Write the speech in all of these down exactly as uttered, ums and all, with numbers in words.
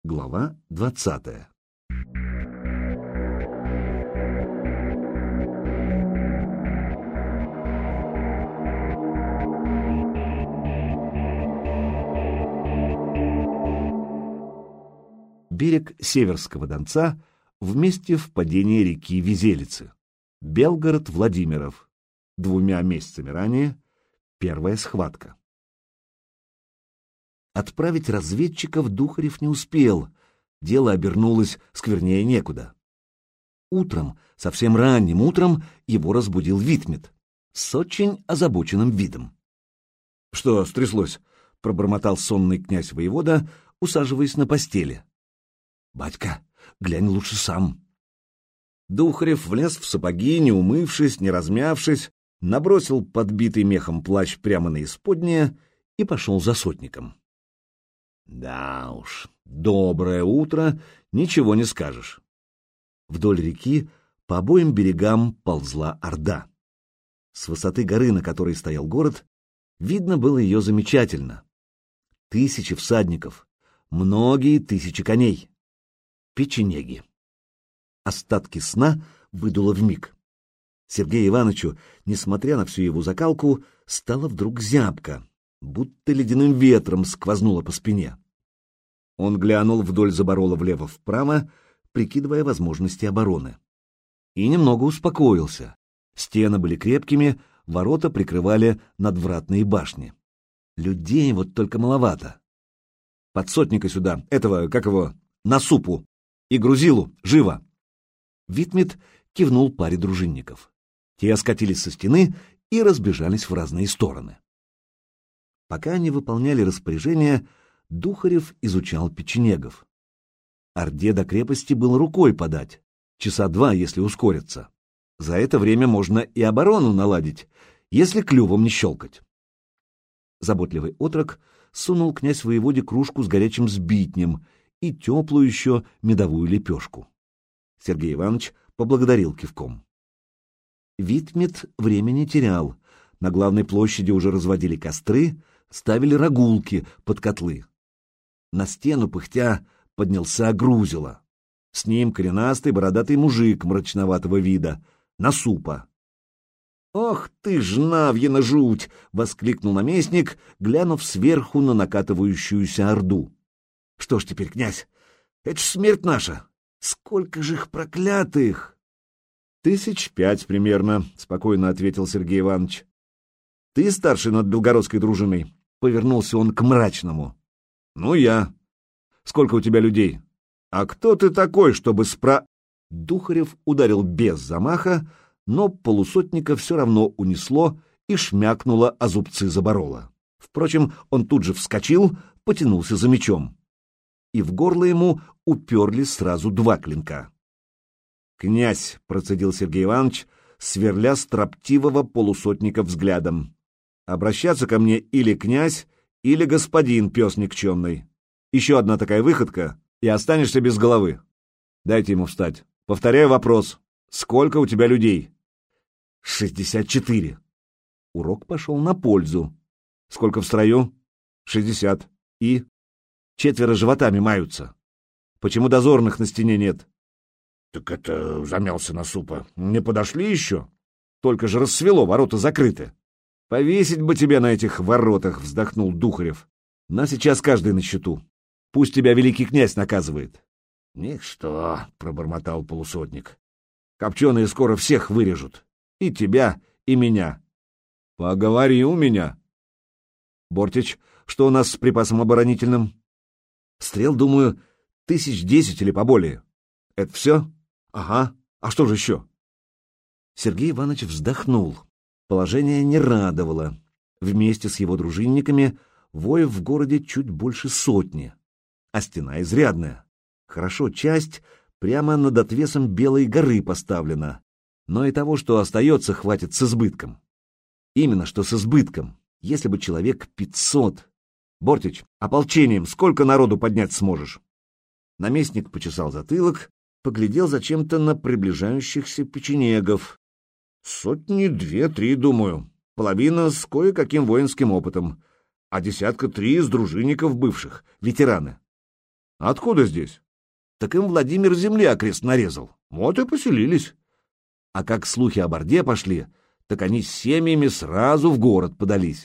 Глава двадцатая. Берег Северского Донца в месте впадения реки Визелицы. Белгород-Владимиров. Двумя месяцами ранее. Первая схватка. Отправить разведчиков Духарев не успел. Дело обернулось сквернее некуда. Утром, совсем ранним утром, его разбудил Витмет с очень озабоченным видом. — Что стряслось? — пробормотал сонный князь-воевода, усаживаясь на постели. — Батька, глянь лучше сам. Духарев влез в сапоги, не умывшись, не размявшись, набросил подбитый мехом плащ прямо на исподнее и пошел за сотником. Да уж, доброе утро, ничего не скажешь. Вдоль реки по обоим берегам ползла орда. С высоты горы, на которой стоял город, видно было ее замечательно. Тысячи всадников, многие тысячи коней. Печенеги. Остатки сна выдуло вмиг. Сергею Ивановичу, несмотря на всю его закалку, стало вдруг зябко, будто ледяным ветром сквознуло по спине. Он глянул вдоль заборола влево-вправо, прикидывая возможности обороны. И немного успокоился. Стены были крепкими, ворота прикрывали надвратные башни. Людей вот только маловато. Под сотника сюда, этого, как его, на супу, и грузилу, живо! Витмет кивнул паре дружинников. Те скатились со стены и разбежались в разные стороны. Пока они выполняли распоряжение, Духарев изучал печенегов. Орде до крепости было рукой подать, часа два, если ускориться. За это время можно и оборону наладить, если клювом не щелкать. Заботливый отрок сунул князь-воеводе кружку с горячим сбитнем и теплую еще медовую лепешку. Сергей Иванович поблагодарил кивком. Витмет времени терял. На главной площади уже разводили костры, ставили рогулки под котлы. На стену, пыхтя, поднялся грузило. С ним коренастый бородатый мужик мрачноватого вида, на супа. «Ох ты ж навьина жуть!» — воскликнул наместник, глянув сверху на накатывающуюся орду. «Что ж теперь, князь, это ж смерть наша! Сколько же их проклятых!» «Тысяч пять примерно», — спокойно ответил Сергей Иванович. «Ты старший над белгородской дружиной?» — повернулся он к мрачному. «Ну, я. Сколько у тебя людей? А кто ты такой, чтобы спра...» Духарев ударил без замаха, но полусотника все равно унесло и шмякнуло о зубцы заборола. Впрочем, он тут же вскочил, потянулся за мечом. И в горло ему уперлись сразу два клинка. «Князь», — процедил Сергей Иванович, сверля строптивого полусотника взглядом, — «обращаться ко мне или князь, или господин пес никчемный. Еще одна такая выходка, и останешься без головы. Дайте ему встать. Повторяю вопрос. Сколько у тебя людей?» «Шестьдесят четыре». Урок пошел на пользу. «Сколько в строю?» «Шестьдесят. И?» «Четверо животами маются. Почему дозорных на стене нет?» «Так это...» — замялся на супа. «Не подошли еще? Только же рассвело, ворота закрыты». «Повесить бы тебя на этих воротах!» — вздохнул Духарев. «На сейчас каждый на счету. Пусть тебя великий князь наказывает». «Ничто», — пробормотал полусотник. «Копченые скоро всех вырежут. И тебя, и меня». «Поговори у меня». «Бортич, что у нас с припасом оборонительным?» «Стрел, думаю, тысяч десять или поболее». «Это все?» «Ага. А что же еще?» Сергей Иванович вздохнул. Положение не радовало. Вместе с его дружинниками воев в городе чуть больше сотни, а стена изрядная. Хорошо, часть прямо над отвесом Белой горы поставлена, но и того, что остается, хватит с избытком. Именно что с избытком, если бы человек пятьсот. Бортич, ополчением сколько народу поднять сможешь? Наместник почесал затылок, поглядел зачем-то на приближающихся печенегов. Сотни две-три, думаю. Половина с кое-каким воинским опытом, а десятка три из дружинников бывших, ветераны. Откуда здесь? Так им Владимир земли окрест нарезал. Вот и поселились. А как слухи об Орде пошли, так они с семьями сразу в город подались.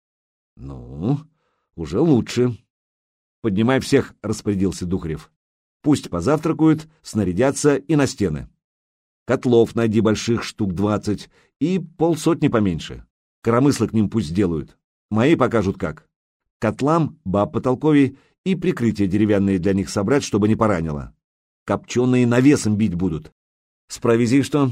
Ну, уже лучше. Поднимай всех, распорядился Духарев. Пусть позавтракают, снарядятся и на стены. Котлов найди больших штук двадцать и полсотни поменьше. Коромыслы к ним пусть сделают. Мои покажут как. Котлам баб потолковей и прикрытия деревянные для них собрать, чтобы не поранило. Копченые навесом бить будут. С провизией что?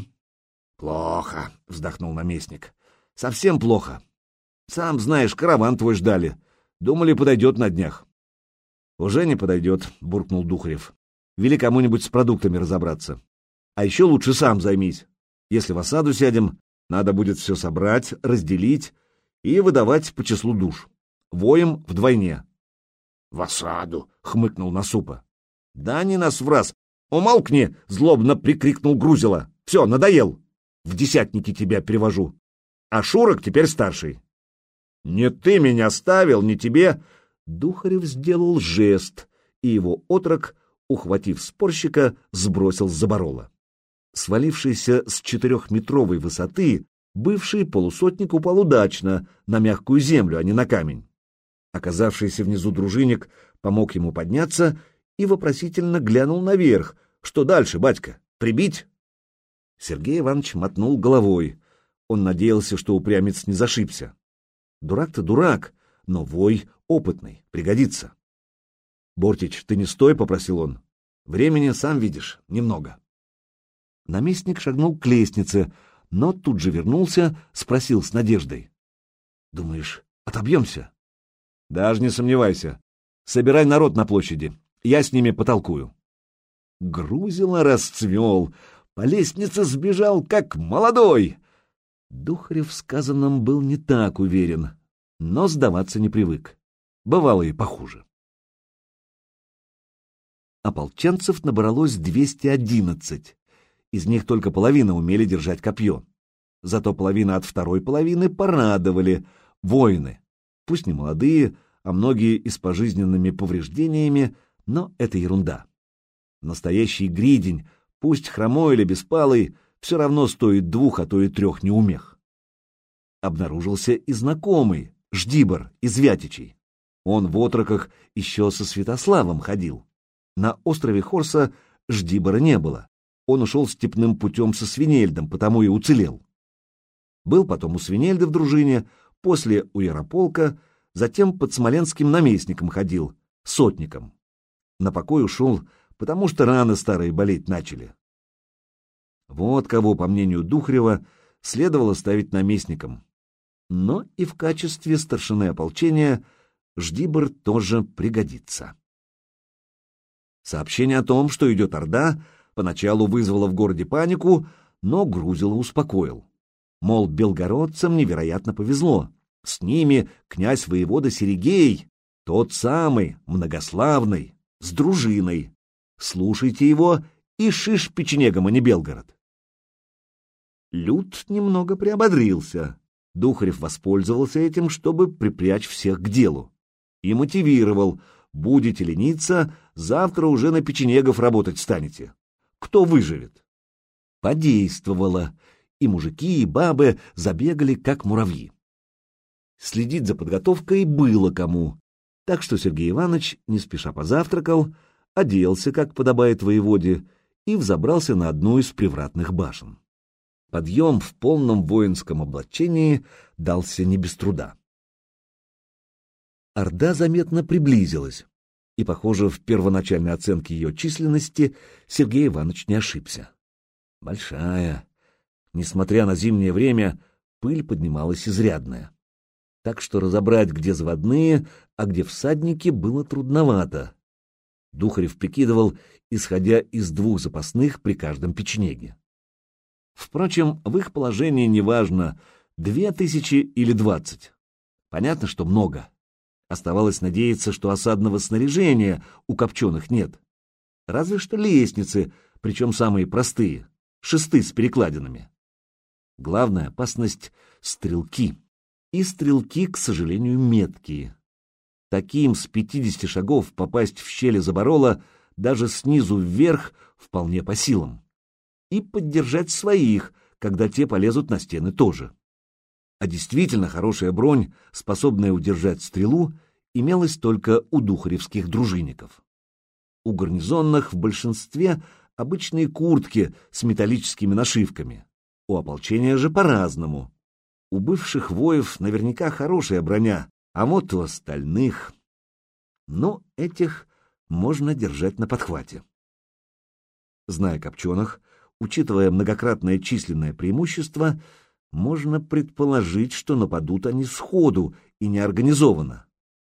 Плохо, вздохнул наместник. Совсем плохо. Сам знаешь, караван твой ждали. Думали, подойдет на днях. Уже не подойдет, буркнул Духарев. Вели кому-нибудь с продуктами разобраться. А еще лучше сам займись. Если в осаду сядем, надо будет все собрать, разделить и выдавать по числу душ. Воем вдвойне. — В осаду! — хмыкнул Насупа. — Да не нас враз. Умолкни! — злобно прикрикнул Грузила. — Все, надоел. В десятники тебя перевожу. А Шурок теперь старший. — Не ты меня ставил, не тебе. Духарев сделал жест, и его отрок, ухватив спорщика, сбросил с заборола. Свалившийся с четырехметровой высоты, бывший полусотник упал удачно на мягкую землю, а не на камень. Оказавшийся внизу дружинник помог ему подняться и вопросительно глянул наверх. «Что дальше, батька? Прибить?» Сергей Иванович мотнул головой. Он надеялся, что упрямец не зашибся. Дурак-то дурак, но вой опытный, пригодится. «Бортич, ты не стой», — попросил он. «Времени, сам видишь, немного». Наместник шагнул к лестнице, но тут же вернулся, спросил с надеждой. «Думаешь, отобьемся?» «Даже не сомневайся. Собирай народ на площади, я с ними потолкую». Грузило расцвел, по лестнице сбежал, как молодой. Духарев в сказанном был не так уверен, но сдаваться не привык. Бывало и похуже. Ополченцев набралось двести одиннадцать. Из них только половина умели держать копье. Зато половина от второй половины порадовали. Воины. Пусть не молодые, а многие и с пожизненными повреждениями, но это ерунда. Настоящий гридень, пусть хромой или беспалый, все равно стоит двух, а то и трех неумех. Обнаружился и знакомый, Ждибор из Вятичей. Он в отроках еще со Святославом ходил. На острове Хорса Ждибора не было. Он ушел степным путем со Свинельдом, потому и уцелел. Был потом у Свинельда в дружине, после у Ярополка, затем под смоленским наместником ходил, сотником. На покой ушел, потому что раны старые болеть начали. Вот кого, по мнению Духарева, следовало ставить наместником. Но и в качестве старшины ополчения Ждибор тоже пригодится. Сообщение о том, что идет Орда, поначалу вызвало в городе панику, но Грузило успокоил. Мол, белгородцам невероятно повезло. С ними князь-воевода Серегей, тот самый, многославный, с дружиной. Слушайте его и шиш печенегом, а не Белгород. Люд немного приободрился. Духарев воспользовался этим, чтобы припрячь всех к делу. И мотивировал: будете лениться, завтра уже на печенегов работать станете. Кто выживет? Подействовало, и мужики, и бабы забегали, как муравьи. Следить за подготовкой было кому, так что Сергей Иванович не спеша позавтракал, оделся, как подобает воеводе, и взобрался на одну из привратных башен. Подъем в полном воинском облачении дался не без труда. Орда заметно приблизилась, и, похоже, в первоначальной оценке ее численности Сергей Иванович не ошибся. Большая. Несмотря на зимнее время, пыль поднималась изрядная. Так что разобрать, где заводные, а где всадники, было трудновато. Духарев прикидывал, исходя из двух запасных при каждом печенеге. Впрочем, в их положении неважно, две тысячи или двадцать. Понятно, что много. Оставалось надеяться, что осадного снаряжения у копченых нет. Разве что лестницы, причем самые простые, шесты с перекладинами. Главная опасность — стрелки. И стрелки, к сожалению, меткие. Таким с пятидесяти шагов попасть в щели заборола даже снизу вверх вполне по силам. И поддержать своих, когда те полезут на стены тоже. А действительно хорошая бронь, способная удержать стрелу, имелась только у духаревских дружинников. У гарнизонных в большинстве обычные куртки с металлическими нашивками. У ополчения же по-разному. У бывших воев наверняка хорошая броня, а вот у остальных... Но этих можно держать на подхвате. Зная копченых, учитывая многократное численное преимущество, можно предположить, что нападут они сходу и неорганизованно.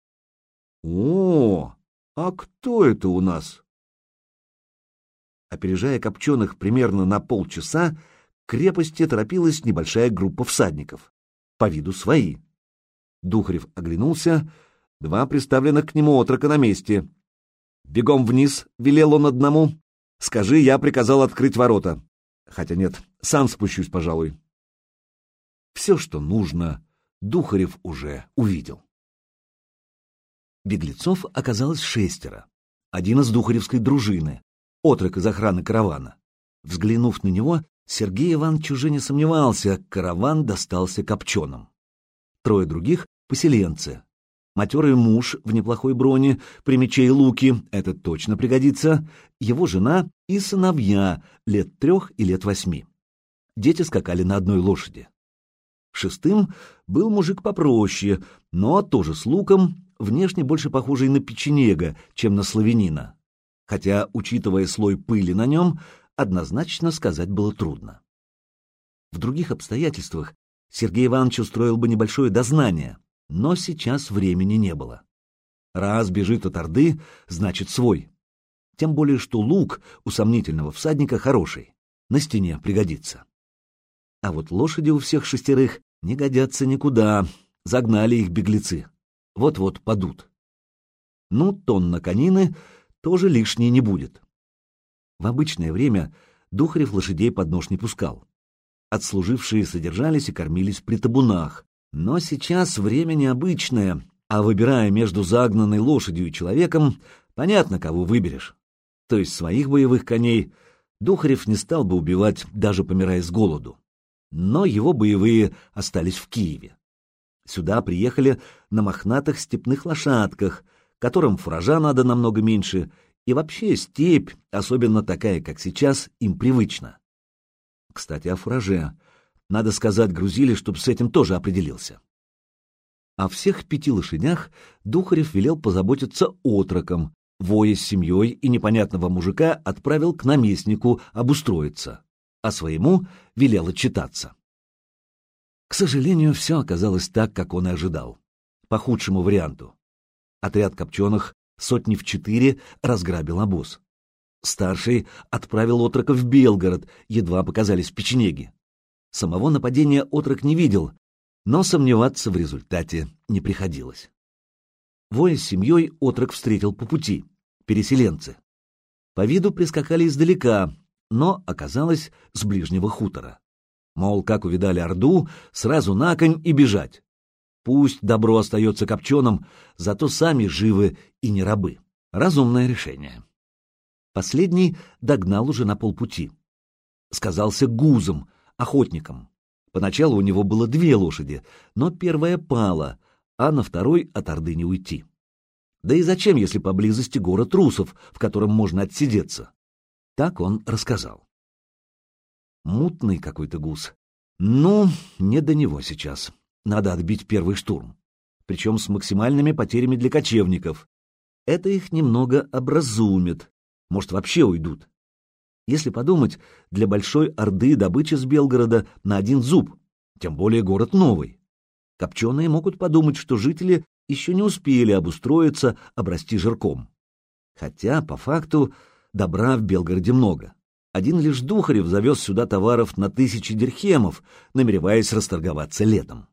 О, а кто это у нас? Опережая копченых примерно на полчаса, к крепости торопилась небольшая группа всадников. По виду свои. Духарев оглянулся, два приставленных к нему отрока на месте. «Бегом вниз», — велел он одному. «Скажи, я приказал открыть ворота. Хотя нет, сам спущусь, пожалуй». Все, что нужно, Духарев уже увидел. Беглецов оказалось шестеро. Один из духаревской дружины, отрок из охраны каравана. Взглянув на него, Сергей Иванович уже не сомневался, караван достался копченым. Трое других — поселенцы. Матерый муж в неплохой броне, при мече и луке, это точно пригодится, его жена и сыновья лет трех и лет восьми. Дети скакали на одной лошади. Шестым был мужик попроще, но тоже с луком, внешне больше похожий на печенега, чем на славянина. Хотя, учитывая слой пыли на нем, однозначно сказать было трудно. В других обстоятельствах Сергей Иванович устроил бы небольшое дознание, но сейчас времени не было. Раз бежит от орды, значит свой. Тем более, что лук у сомнительного всадника хороший, на стене пригодится. А вот лошади у всех шестерых не годятся никуда, загнали их беглецы. Вот-вот падут. Ну, тонна конины тоже лишней не будет. В обычное время Духарев лошадей под нож не пускал. Отслужившие содержались и кормились при табунах. Но сейчас время необычное, а выбирая между загнанной лошадью и человеком, понятно, кого выберешь. То есть своих боевых коней Духарев не стал бы убивать, даже помирая с голоду. Но его боевые остались в Киеве. Сюда приехали на мохнатых степных лошадках, которым фуража надо намного меньше, и вообще степь, особенно такая, как сейчас, им привычна. Кстати, о фураже. Надо сказать, грузили, чтоб с этим тоже определился. О всех пяти лошадях Духарев велел позаботиться отроком, воя с семьей и непонятного мужика отправил к наместнику обустроиться, а своему велел отчитаться. К сожалению, все оказалось так, как он и ожидал. По худшему варианту. Отряд копченых сотни в четыре разграбил обоз. Старший отправил отрока в Белгород, едва показались печенеги. Самого нападения отрок не видел, но сомневаться в результате не приходилось. Воя с семьей отрок встретил по пути, переселенцы. По виду прискакали издалека, но оказалось с ближнего хутора. Мол, как увидали орду, сразу на конь и бежать. Пусть добро остается копченым, зато сами живы и не рабы. Разумное решение. Последний догнал уже на полпути. Сказался гузом, охотником. Поначалу у него было две лошади, но первая пала, а на второй от орды не уйти. Да и зачем, если поблизости город русов, в котором можно отсидеться? Так он рассказал. Мутный какой-то гуз. Ну, не до него сейчас. Надо отбить первый штурм. Причем с максимальными потерями для кочевников. Это их немного образумит. Может, вообще уйдут. Если подумать, для большой орды добыча с Белгорода на один зуб, тем более город новый. Копченые могут подумать, что жители еще не успели обустроиться, обрасти жирком. Хотя, по факту, добра в Белгороде много. Один лишь Духарев завез сюда товаров на тысячи дирхемов, намереваясь расторговаться летом.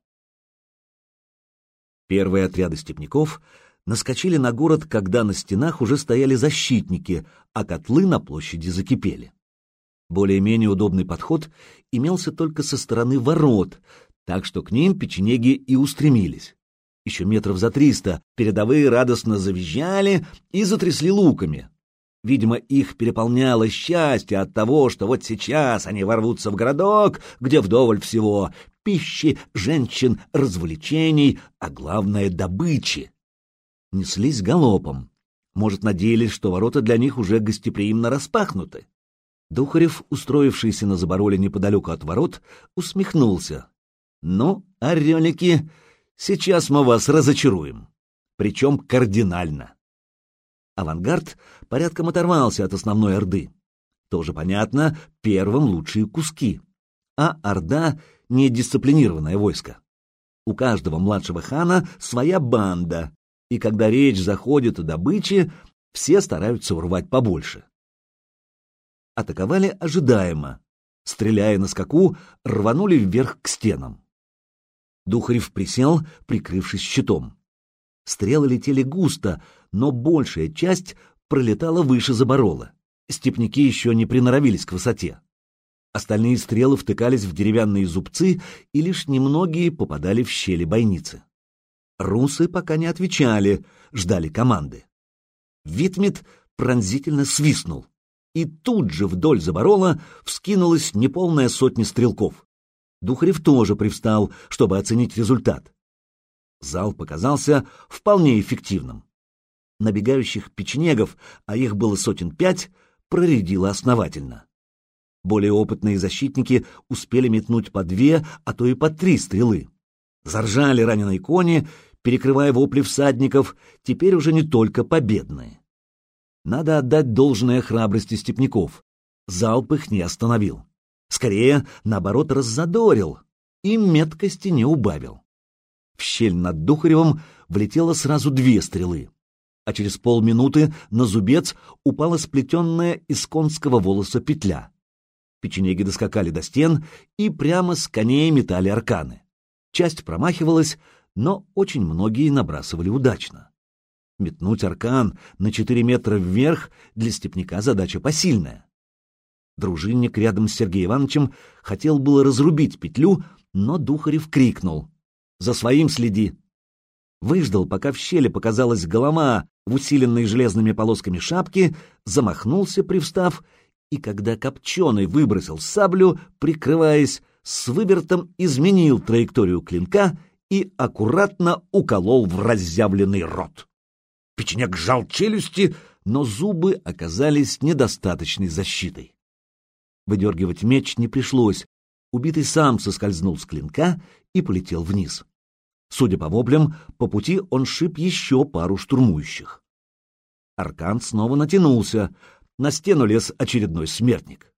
Первые отряды степняков наскочили на город, когда на стенах уже стояли защитники, а котлы на площади закипели. Более-менее удобный подход имелся только со стороны ворот, так что к ним печенеги и устремились. Еще метров за триста передовые радостно завизжали и затрясли луками. Видимо, их переполняло счастье от того, что вот сейчас они ворвутся в городок, где вдоволь всего — пищи, женщин, развлечений, а главное — добычи. Неслись галопом. Может, надеялись, что ворота для них уже гостеприимно распахнуты. Духарев, устроившийся на забороле неподалеку от ворот, усмехнулся. «Ну, орелики, сейчас мы вас разочаруем. Причем кардинально». Авангард порядком оторвался от основной орды. Тоже понятно, первым лучшие куски. А орда — недисциплинированное войско. У каждого младшего хана своя банда, и когда речь заходит о добыче, все стараются урвать побольше. Атаковали ожидаемо. Стреляя на скаку, рванули вверх к стенам. Духарев присел, прикрывшись щитом. Стрелы летели густо, но большая часть пролетала выше заборола. Степняки еще не приноровились к высоте. Остальные стрелы втыкались в деревянные зубцы, и лишь немногие попадали в щели бойницы. Русы пока не отвечали, ждали команды. Витмет пронзительно свистнул, и тут же вдоль заборола вскинулась неполная сотня стрелков. Духарев тоже привстал, чтобы оценить результат. Залп показался вполне эффективным. Набегающих печенегов, а их было сотен пять, проредило основательно. Более опытные защитники успели метнуть по две, а то и по три стрелы. Заржали раненые кони, перекрывая вопли всадников, теперь уже не только победные. Надо отдать должное храбрости степняков. Залп их не остановил. Скорее, наоборот, раззадорил и меткости не убавил. В щель над Духаревым влетело сразу две стрелы, а через полминуты на зубец упала сплетенная из конского волоса петля. Печенеги доскакали до стен и прямо с коней метали арканы. Часть промахивалась, но очень многие набрасывали удачно. Метнуть аркан на четыре метра вверх для степняка задача посильная. Дружинник рядом с Сергеем Ивановичем хотел было разрубить петлю, но Духарев крикнул: «За своим следи!» Выждал, пока в щели показалась голова в усиленной железными полосками шапки, замахнулся, привстав, и когда Копченый выбросил саблю, прикрываясь, с вывертом изменил траекторию клинка и аккуратно уколол в разъявленный рот. Печенег сжал челюсти, но зубы оказались недостаточной защитой. Выдергивать меч не пришлось. Убитый сам соскользнул с клинка и полетел вниз. Судя по воплям, по пути он шиб еще пару штурмующих. Аркан снова натянулся. На стену лез очередной смертник.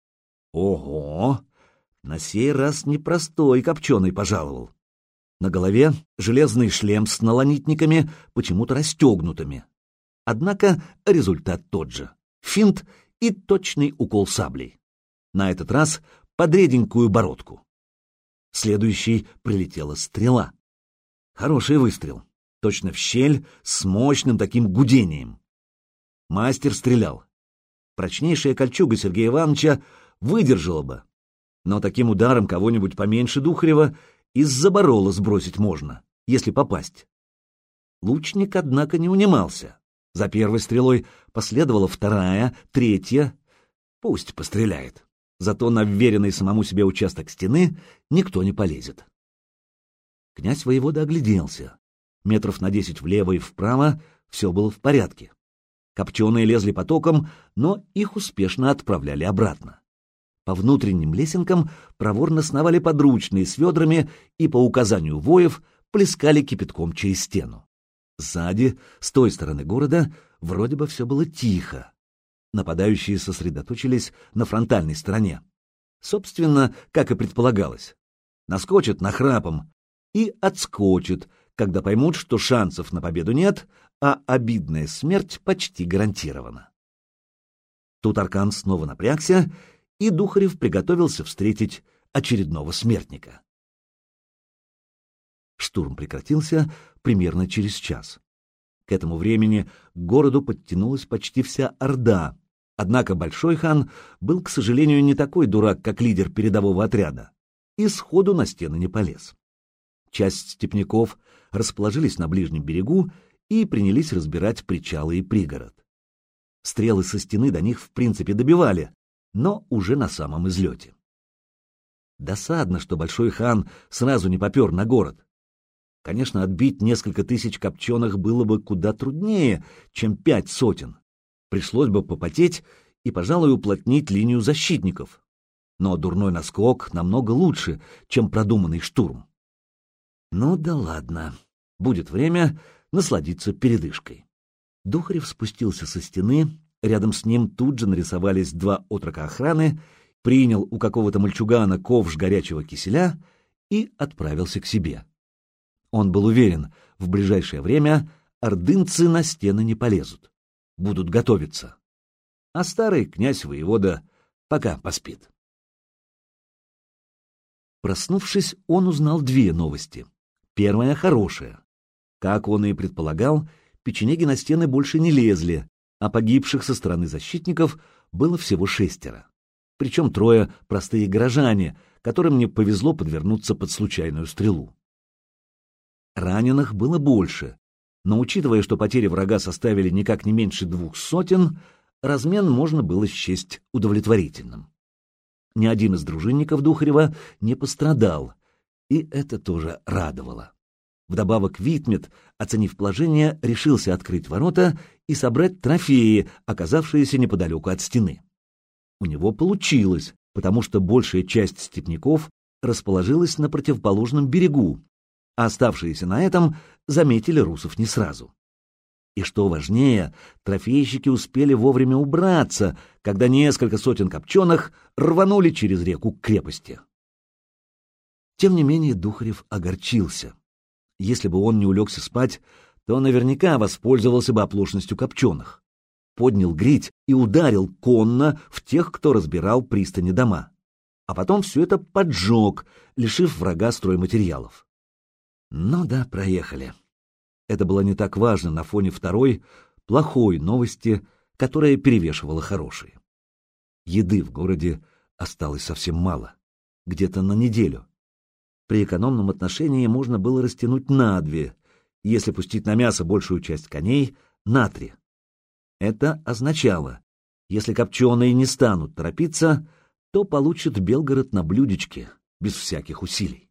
Ого! На сей раз непростой Копченый пожаловал. На голове железный шлем с налонитниками, почему-то расстегнутыми. Однако результат тот же. Финт и точный укол саблей. На этот раз под реденькую бородку. Следующей прилетела стрела. Хороший выстрел. Точно в щель с мощным таким гудением. Мастер стрелял. Прочнейшая кольчуга Сергея Ивановича выдержала бы. Но таким ударом кого-нибудь поменьше Духарева из-за борола сбросить можно, если попасть. Лучник, однако, не унимался. За первой стрелой последовала вторая, третья. Пусть постреляет. Зато на вверенный самому себе участок стены никто не полезет. Князь воевода огляделся. Метров на десять влево и вправо все было в порядке. Копченые лезли потоком, но их успешно отправляли обратно. По внутренним лесенкам проворно сновали подручные с ведрами и по указанию воев плескали кипятком через стену. Сзади, с той стороны города, вроде бы все было тихо. Нападающие сосредоточились на фронтальной стороне. Собственно, как и предполагалось. Наскочат нахрапом и отскочат, когда поймут, что шансов на победу нет, а обидная смерть почти гарантирована. Тут аркан снова напрягся, и Духарев приготовился встретить очередного смертника. Штурм прекратился примерно через час. К этому времени к городу подтянулась почти вся орда, однако Большой хан был, к сожалению, не такой дурак, как лидер передового отряда, и сходу на стены не полез. Часть степняков расположились на ближнем берегу и принялись разбирать причалы и пригород. Стрелы со стены до них в принципе добивали, но уже на самом излете. Досадно, что большой хан сразу не попер на город. Конечно, отбить несколько тысяч копченых было бы куда труднее, чем пять сотен. Пришлось бы попотеть и, пожалуй, уплотнить линию защитников. Но дурной наскок намного лучше, чем продуманный штурм. Ну да ладно, будет время насладиться передышкой. Духарев спустился со стены, рядом с ним тут же нарисовались два отрока охраны, принял у какого-то мальчугана ковш горячего киселя и отправился к себе. Он был уверен, в ближайшее время ордынцы на стены не полезут, будут готовиться. А старый князь-воевода пока поспит. Проснувшись, он узнал две новости. Первая хорошая. Как он и предполагал, печенеги на стены больше не лезли, а погибших со стороны защитников было всего шестеро. Причем трое простые горожане, которым не повезло подвернуться под случайную стрелу. Раненых было больше, но учитывая, что потери врага составили никак не меньше двух сотен, размен можно было счесть удовлетворительным. Ни один из дружинников Духарева не пострадал, и это тоже радовало. Вдобавок Витмет, оценив положение, решился открыть ворота и собрать трофеи, оказавшиеся неподалеку от стены. У него получилось, потому что большая часть степняков расположилась на противоположном берегу, а оставшиеся на этом заметили русов не сразу. И что важнее, трофейщики успели вовремя убраться, когда несколько сотен копченых рванули через реку к крепости. Тем не менее Духарев огорчился. Если бы он не улегся спать, то наверняка воспользовался бы оплошностью копченых. Поднял грить и ударил конно в тех, кто разбирал пристани дома. А потом все это поджег, лишив врага стройматериалов. Ну да, проехали. Это было не так важно на фоне второй, плохой новости, которая перевешивала хорошие. Еды в городе осталось совсем мало, где-то на неделю. При экономном отношении можно было растянуть на две, если пустить на мясо большую часть коней, на три. Это означало, если копченые не станут торопиться, то получат Белгород на блюдечке, без всяких усилий.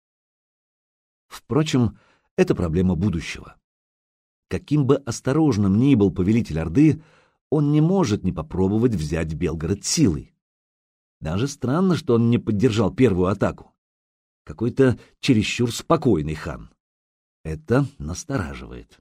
Впрочем, это проблема будущего. Каким бы осторожным ни был повелитель Орды, он не может не попробовать взять Белгород силой. Даже странно, что он не поддержал первую атаку. Какой-то чересчур спокойный хан. Это настораживает.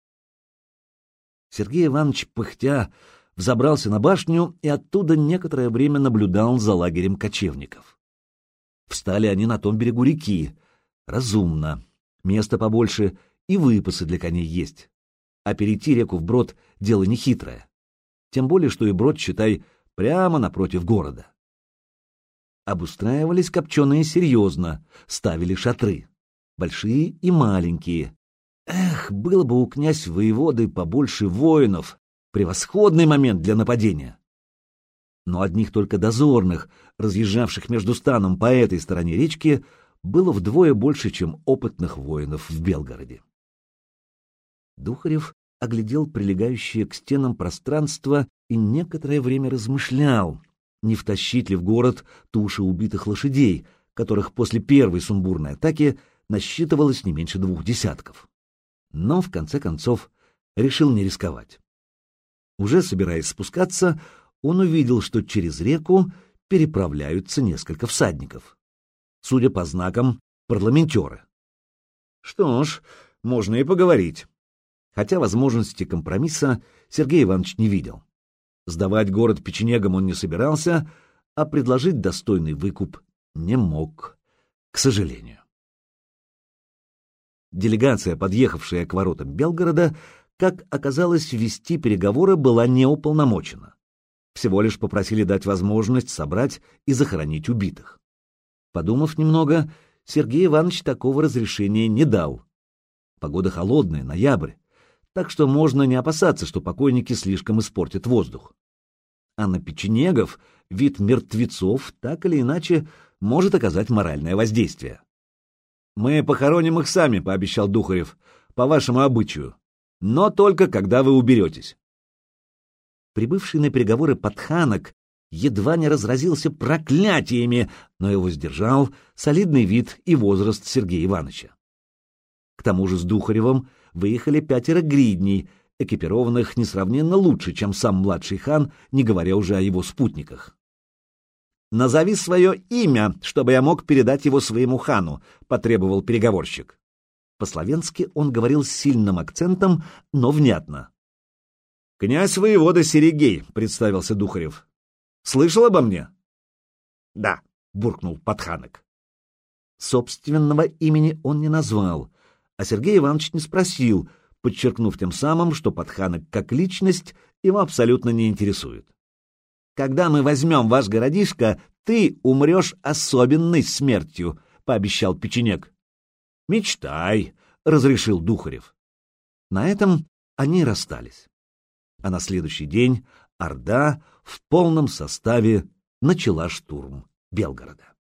Сергей Иванович, пыхтя, взобрался на башню и оттуда некоторое время наблюдал за лагерем кочевников. Встали они на том берегу реки. Разумно. Место побольше и выпасы для коней есть. А перейти реку вброд — дело нехитрое. Тем более, что и брод, считай, прямо напротив города. Обустраивались копченые серьезно, ставили шатры. Большие и маленькие. Эх, было бы у князь-воеводы побольше воинов. Превосходный момент для нападения. Но одних только дозорных, разъезжавших между станом по этой стороне речки, было вдвое больше, чем опытных воинов в Белгороде. Духарев оглядел прилегающее к стенам пространство и некоторое время размышлял, не втащить ли в город туши убитых лошадей, которых после первой сумбурной атаки насчитывалось не меньше двух десятков. Но, в конце концов, решил не рисковать. Уже собираясь спускаться, он увидел, что через реку переправляются несколько всадников. Судя по знакам, парламентеры. Что ж, можно и поговорить. Хотя возможности компромисса Сергей Иванович не видел. Сдавать город печенегам он не собирался, а предложить достойный выкуп не мог, к сожалению. Делегация, подъехавшая к воротам Белгорода, как оказалось, вести переговоры была не уполномочена. Всего лишь попросили дать возможность собрать и захоронить убитых. Подумав немного, Сергей Иванович такого разрешения не дал. Погода холодная, ноябрь, так что можно не опасаться, что покойники слишком испортят воздух. А на печенегов вид мертвецов так или иначе может оказать моральное воздействие. Мы похороним их сами, — пообещал Духарев, — по вашему обычаю. Но только когда вы уберетесь. Прибывший на переговоры подханок едва не разразился проклятиями, но его сдержал солидный вид и возраст Сергея Ивановича. К тому же с Духаревым выехали пятеро гридней, экипированных несравненно лучше, чем сам младший хан, не говоря уже о его спутниках. «Назови свое имя, чтобы я мог передать его своему хану», — потребовал переговорщик. По-словенски он говорил с сильным акцентом, но внятно. «Князь воевода Серегей», — представился Духарев. «Слышал обо мне?» «Да», — буркнул подханок. Собственного имени он не назвал, а Сергей Иванович не спросил, подчеркнув тем самым, что подханок как личность его абсолютно не интересует. «Когда мы возьмем ваш городишко, ты умрешь особенной смертью», — пообещал печенек. «Мечтай», — разрешил Духарев. На этом они расстались. А на следующий день Орда в полном составе начала штурм Белгорода.